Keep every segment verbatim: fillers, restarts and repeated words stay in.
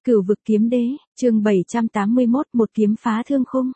Cửu vực kiếm đế, chương bảy trăm tám mươi mốt, một kiếm phá thương khung.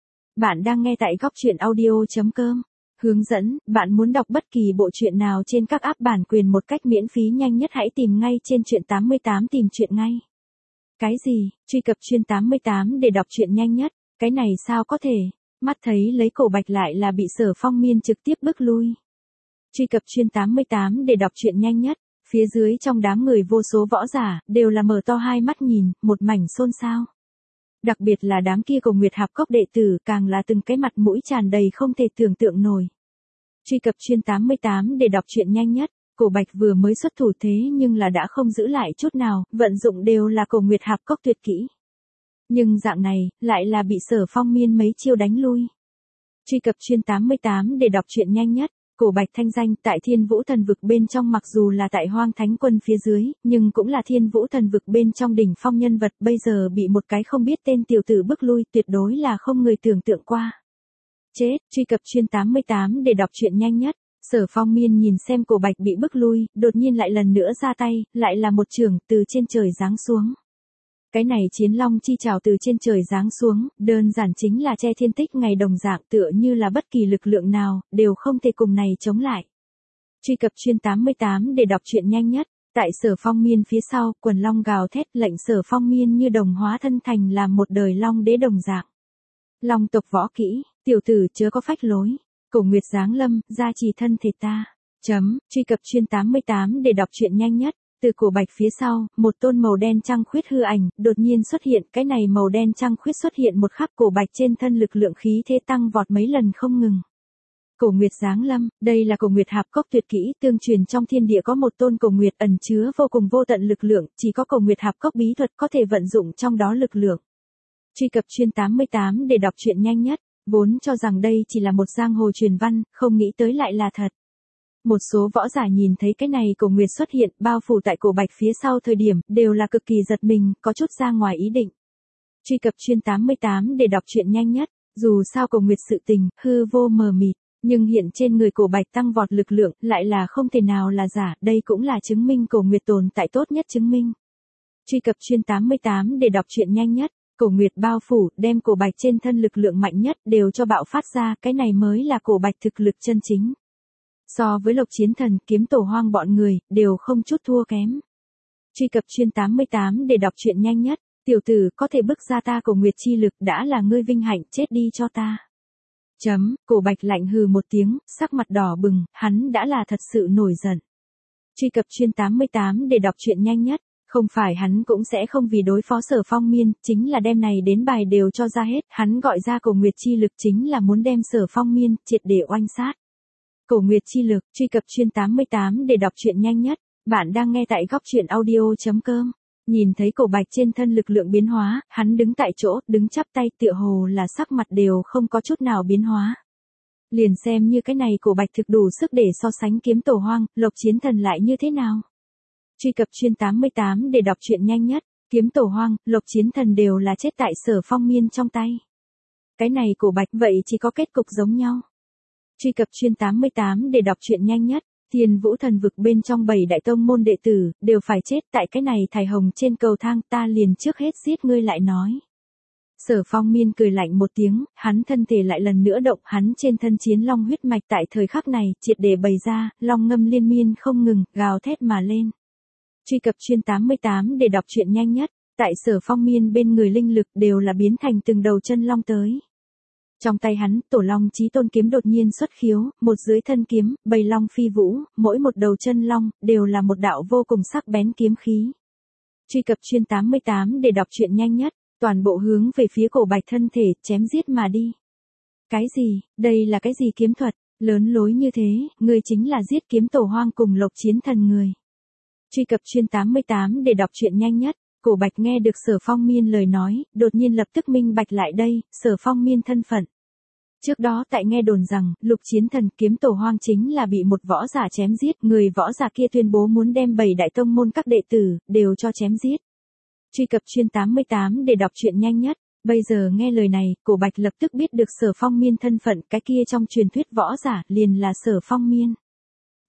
Bạn đang nghe tại góc truyện audio.com. Hướng dẫn, bạn muốn đọc bất kỳ bộ truyện nào trên các app bản quyền một cách miễn phí nhanh nhất hãy tìm ngay trên truyện tám mươi tám tìm truyện ngay. Cái gì, truy cập truyện tám mươi tám để đọc truyện nhanh nhất, cái này sao có thể, mắt thấy lấy cổ bạch lại là bị Sở Phong Miên trực tiếp bước lui. Truy cập truyện tám mươi tám để đọc truyện nhanh nhất. Phía dưới trong đám người vô số võ giả, đều là mở to hai mắt nhìn, một mảnh xôn xao. Đặc biệt là đám kia Cổ Nguyệt Hạp Cốc đệ tử, càng là từng cái mặt mũi tràn đầy không thể tưởng tượng nổi. Truy cập truyện tám mươi tám để đọc truyện nhanh nhất, Cổ Bạch vừa mới xuất thủ thế nhưng là đã không giữ lại chút nào, vận dụng đều là Cổ Nguyệt Hạp Cốc tuyệt kỹ. Nhưng dạng này, lại là bị Sở Phong Miên mấy chiêu đánh lui. Truy cập truyện tám mươi tám để đọc truyện nhanh nhất. Cổ Bạch thanh danh tại Thiên Vũ Thần Vực bên trong mặc dù là tại Hoang Thánh Quân phía dưới, nhưng cũng là Thiên Vũ Thần Vực bên trong đỉnh phong nhân vật, bây giờ bị một cái không biết tên tiểu tử bức lui, tuyệt đối là không người tưởng tượng qua. Chết, truy cập truyện tám mươi tám để đọc truyện nhanh nhất. Sở Phong Miên nhìn xem Cổ Bạch bị bức lui, đột nhiên lại lần nữa ra tay, lại là một chưởng từ trên trời giáng xuống. Cái này chiến long chi trảo từ trên trời giáng xuống, đơn giản chính là che thiên tích ngày đồng dạng, tựa như là bất kỳ lực lượng nào, đều không thể cùng này chống lại. Truy cập truyện tám mươi tám để đọc truyện nhanh nhất. Tại Sở Phong Miên phía sau, quần long gào thét lệnh Sở Phong Miên như đồng hóa thân thành làm một đời long đế đồng dạng. Long tộc võ kỹ, tiểu tử chớ có phách lối. Cổ Nguyệt giáng lâm, gia trì thân thể ta. Chấm, truy cập truyện tám mươi tám để đọc truyện nhanh nhất. Từ Cổ Bạch phía sau, một tôn màu đen trăng khuyết hư ảnh, đột nhiên xuất hiện, cái này màu đen trăng khuyết xuất hiện một khắc Cổ Bạch trên thân lực lượng khí thế tăng vọt mấy lần không ngừng. Cổ Nguyệt giáng lâm, đây là Cổ Nguyệt Hạp Cốc tuyệt kỹ, tương truyền trong thiên địa có một tôn Cổ Nguyệt ẩn chứa vô cùng vô tận lực lượng, chỉ có Cổ Nguyệt Hạp Cốc bí thuật có thể vận dụng trong đó lực lượng. Truy cập truyện tám mươi tám để đọc truyện nhanh nhất, vốn cho rằng đây chỉ là một giang hồ truyền văn, không nghĩ tới lại là thật. Một số võ giả nhìn thấy cái này Cổ Nguyệt xuất hiện, bao phủ tại Cổ Bạch phía sau thời điểm, đều là cực kỳ giật mình, có chút ra ngoài ý định. Truy cập truyện tám mươi tám để đọc truyện nhanh nhất, dù sao Cổ Nguyệt sự tình, hư vô mờ mịt, nhưng hiện trên người Cổ Bạch tăng vọt lực lượng, lại là không thể nào là giả, đây cũng là chứng minh Cổ Nguyệt tồn tại tốt nhất chứng minh. Truy cập truyện tám mươi tám để đọc truyện nhanh nhất, Cổ Nguyệt bao phủ, đem Cổ Bạch trên thân lực lượng mạnh nhất đều cho bạo phát ra, cái này mới là Cổ Bạch thực lực chân chính. So với Lộc Chiến Thần, Kiếm Tổ Hoang bọn người, đều không chút thua kém. Truy cập truyện tám mươi tám để đọc truyện nhanh nhất, tiểu tử có thể bức ra ta Cổ Nguyệt chi lực đã là ngươi vinh hạnh, chết đi cho ta. Chấm, Cổ Bạch lạnh hừ một tiếng, sắc mặt đỏ bừng, hắn đã là thật sự nổi giận. Truy cập truyện tám mươi tám để đọc truyện nhanh nhất, không phải hắn cũng sẽ không vì đối phó Sở Phong Miên, chính là đem này đến bài đều cho ra hết, hắn gọi ra Cổ Nguyệt chi lực chính là muốn đem Sở Phong Miên triệt để oanh sát. Cổ Nguyệt chi lực, truy cập truyện tám mươi tám để đọc truyện nhanh nhất, bạn đang nghe tại góc truyện audio.com. Nhìn thấy Cổ Bạch trên thân lực lượng biến hóa, hắn đứng tại chỗ, đứng chắp tay tựa hồ là sắc mặt đều không có chút nào biến hóa. Liền xem như cái này Cổ Bạch thực đủ sức để so sánh Kiếm Tổ Hoang, Lộc Chiến Thần lại như thế nào. Truy cập truyện tám mươi tám để đọc truyện nhanh nhất, Kiếm Tổ Hoang, Lộc Chiến Thần đều là chết tại Sở Phong Miên trong tay. Cái này Cổ Bạch vậy chỉ có kết cục giống nhau. Truy cập truyện tám mươi tám để đọc truyện nhanh nhất, Thiên Vũ Thần Vực bên trong bảy đại tông môn đệ tử, đều phải chết tại cái này thải hồng trên cầu thang, ta liền trước hết giết ngươi lại nói. Sở Phong Miên cười lạnh một tiếng, hắn thân thể lại lần nữa động, hắn trên thân chiến long huyết mạch tại thời khắc này, triệt để bày ra, long ngâm liên miên không ngừng, gào thét mà lên. Truy cập truyện tám mươi tám để đọc truyện nhanh nhất, tại Sở Phong Miên bên người linh lực đều là biến thành từng đầu chân long tới. Trong tay hắn, Tổ Long Chí Tôn kiếm đột nhiên xuất khiếu, một dưới thân kiếm, bầy long phi vũ, mỗi một đầu chân long, đều là một đạo vô cùng sắc bén kiếm khí. Truy cập truyện tám mươi tám để đọc truyện nhanh nhất, toàn bộ hướng về phía Cổ Bạch thân thể, chém giết mà đi. Cái gì, đây là cái gì kiếm thuật, lớn lối như thế, ngươi chính là giết Kiếm Tổ Hoang cùng Lộc Chiến Thần người. Truy cập truyện tám mươi tám để đọc truyện nhanh nhất. Cổ Bạch nghe được Sở Phong Miên lời nói, đột nhiên lập tức minh bạch lại đây, Sở Phong Miên thân phận. Trước đó tại nghe đồn rằng, Lục Chiến Thần Kiếm Tổ Hoang chính là bị một võ giả chém giết, người võ giả kia tuyên bố muốn đem bảy đại tông môn các đệ tử, đều cho chém giết. Truy cập truyện tám mươi tám để đọc truyện nhanh nhất, bây giờ nghe lời này, Cổ Bạch lập tức biết được Sở Phong Miên thân phận, cái kia trong truyền thuyết võ giả, liền là Sở Phong Miên.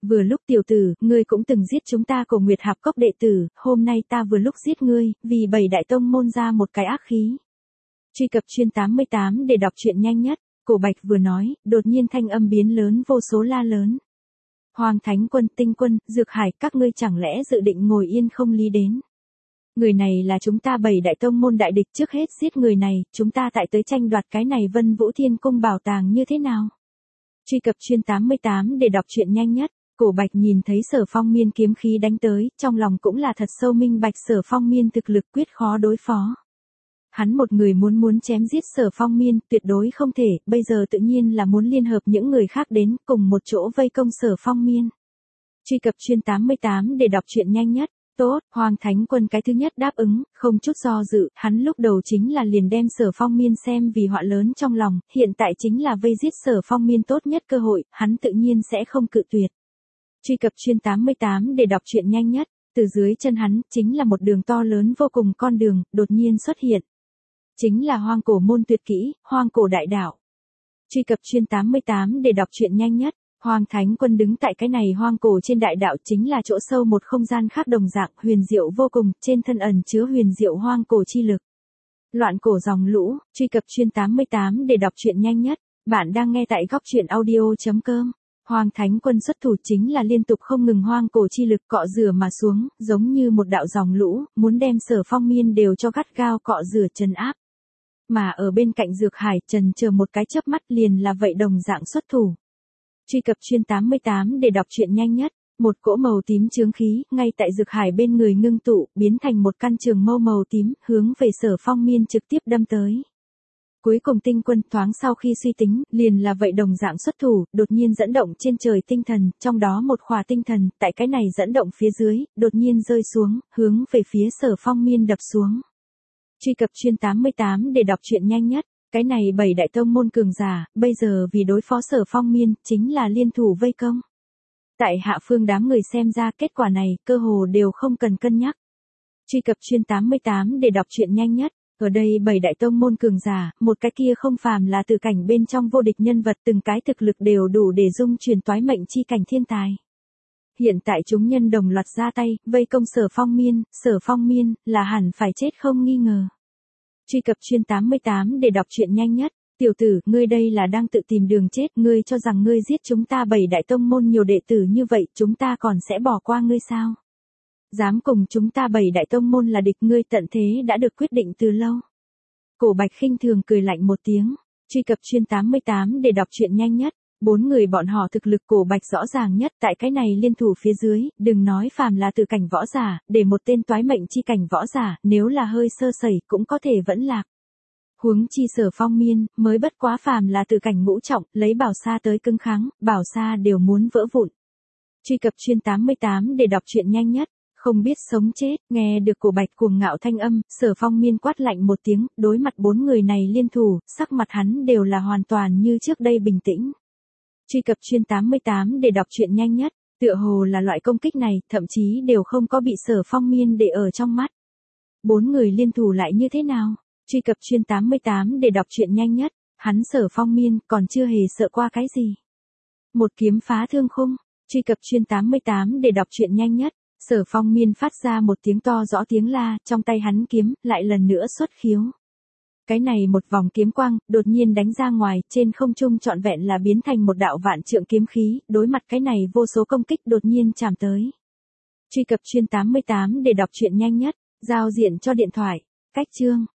Vừa lúc tiểu tử, ngươi cũng từng giết chúng ta Cổ Nguyệt Hạp Cốc đệ tử, hôm nay ta vừa lúc giết ngươi, vì bảy đại tông môn ra một cái ác khí. Truy cập chuyên tám mươi tám để đọc truyện nhanh nhất, Cổ Bạch vừa nói, đột nhiên thanh âm biến lớn vô số la lớn. Hoàng Thánh Quân, Tinh Quân, Dược Hải, các ngươi chẳng lẽ dự định ngồi yên không lý đến. Người này là chúng ta bảy đại tông môn đại địch, trước hết giết người này, chúng ta tại tới tranh đoạt cái này Vân Vũ Thiên Cung bảo tàng như thế nào? Truy cập chuyên tám mươi tám để đọc truyện nhanh nhất, Cổ Bạch nhìn thấy Sở Phong Miên kiếm khí đánh tới, trong lòng cũng là thật sâu minh bạch Sở Phong Miên thực lực quyết khó đối phó. Hắn một người muốn muốn chém giết Sở Phong Miên, tuyệt đối không thể, bây giờ tự nhiên là muốn liên hợp những người khác đến, cùng một chỗ vây công Sở Phong Miên. Truy cập chuyên tám mươi tám để đọc truyện nhanh nhất. Tốt, Hoàng Thánh Quân cái thứ nhất đáp ứng, không chút do dự, hắn lúc đầu chính là liền đem Sở Phong Miên xem vì họa lớn trong lòng, hiện tại chính là vây giết Sở Phong Miên tốt nhất cơ hội, hắn tự nhiên sẽ không cự tuyệt. Truy cập chuyên tám mươi tám để đọc truyện nhanh nhất, từ dưới chân hắn, chính là một đường to lớn vô cùng con đường, đột nhiên xuất hiện. Chính là Hoang Cổ môn tuyệt kỹ, Hoang Cổ đại đạo. Truy cập chuyên tám mươi tám để đọc truyện nhanh nhất. Hoàng Thánh Quân đứng tại cái này hoang cổ trên đại đạo, chính là chỗ sâu một không gian khác đồng dạng, huyền diệu vô cùng, trên thân ẩn chứa huyền diệu hoang cổ chi lực. Loạn cổ dòng lũ, truy cập chuyên tám mươi tám để đọc truyện nhanh nhất. Bạn đang nghe tại góc truyện audio chấm com. Hoàng Thánh Quân xuất thủ chính là liên tục không ngừng hoang cổ chi lực cọ rửa mà xuống, giống như một đạo dòng lũ, muốn đem Sở Phong Miên đều cho gắt gao cọ rửa trấn áp. Mà ở bên cạnh Dược Hải, trần chờ một cái chớp mắt liền là vậy đồng dạng xuất thủ. Truy cập chuyên tám mươi tám để đọc truyện nhanh nhất, một cỗ màu tím chướng khí, ngay tại Dược Hải bên người ngưng tụ, biến thành một căn trường mâu màu tím, hướng về Sở Phong Miên trực tiếp đâm tới. Cuối cùng Tinh Quân thoáng sau khi suy tính, liền là vậy đồng dạng xuất thủ, đột nhiên dẫn động trên trời tinh thần, trong đó một khỏa tinh thần, tại cái này dẫn động phía dưới, đột nhiên rơi xuống, hướng về phía Sở Phong Miên đập xuống. Truy cập chuyên tám mươi tám để đọc truyện nhanh nhất. Cái này bảy đại tông môn cường giả, bây giờ vì đối phó Sở Phong Miên, chính là liên thủ vây công. Tại hạ phương đám người xem ra kết quả này, cơ hồ đều không cần cân nhắc. Truy cập chuyên tám mươi tám để đọc truyện nhanh nhất. Ở đây bảy đại tông môn cường giả, một cái kia không phàm là từ cảnh bên trong vô địch nhân vật, từng cái thực lực đều đủ để dung truyền toái mệnh chi cảnh thiên tài. Hiện tại chúng nhân đồng loạt ra tay, vây công Sở Phong Miên, Sở Phong Miên, là hẳn phải chết không nghi ngờ. Truy cập chuyên tám mươi tám để đọc truyện nhanh nhất. Tiểu tử, ngươi đây là đang tự tìm đường chết, ngươi cho rằng ngươi giết chúng ta bảy đại tông môn nhiều đệ tử như vậy, chúng ta còn sẽ bỏ qua ngươi sao? Dám cùng chúng ta bảy đại tông môn là địch, ngươi tận thế đã được quyết định từ lâu. Cổ Bạch khinh thường cười lạnh một tiếng. Truy cập chuyên tám mươi tám để đọc truyện nhanh nhất. Bốn người bọn họ thực lực Cổ Bạch rõ ràng nhất, tại cái này liên thủ phía dưới, đừng nói phàm là từ cảnh võ giả, để một tên toái mệnh chi cảnh võ giả, nếu là hơi sơ sẩy cũng có thể vẫn lạc. Huống chi Sở Phong Miên, mới bất quá phàm là từ cảnh ngũ trọng, lấy bảo sa tới cứng kháng, bảo sa đều muốn vỡ vụn. Truy cập chuyên tám mươi tám để đọc truyện nhanh nhất. Không biết sống chết, nghe được Cổ Bạch cuồng ngạo thanh âm, Sở Phong Miên quát lạnh một tiếng, đối mặt bốn người này liên thủ, sắc mặt hắn đều là hoàn toàn như trước đây bình tĩnh. Truy cập chuyên tám mươi tám để đọc truyện nhanh nhất, tựa hồ là loại công kích này, thậm chí đều không có bị Sở Phong Miên để ở trong mắt. Bốn người liên thủ lại như thế nào? Truy cập chuyên tám mươi tám để đọc truyện nhanh nhất, hắn Sở Phong Miên còn chưa hề sợ qua cái gì. Một kiếm phá thương khung, truy cập chuyên tám mươi tám để đọc truyện nhanh nhất, Sở Phong Miên phát ra một tiếng to rõ tiếng la, trong tay hắn kiếm, lại lần nữa xuất khiếu. Cái này một vòng kiếm quang, đột nhiên đánh ra ngoài, trên không trung trọn vẹn là biến thành một đạo vạn trượng kiếm khí, đối mặt cái này vô số công kích đột nhiên chạm tới. Truy cập chuyên tám mươi tám để đọc truyện nhanh nhất, giao diện cho điện thoại, cách chương.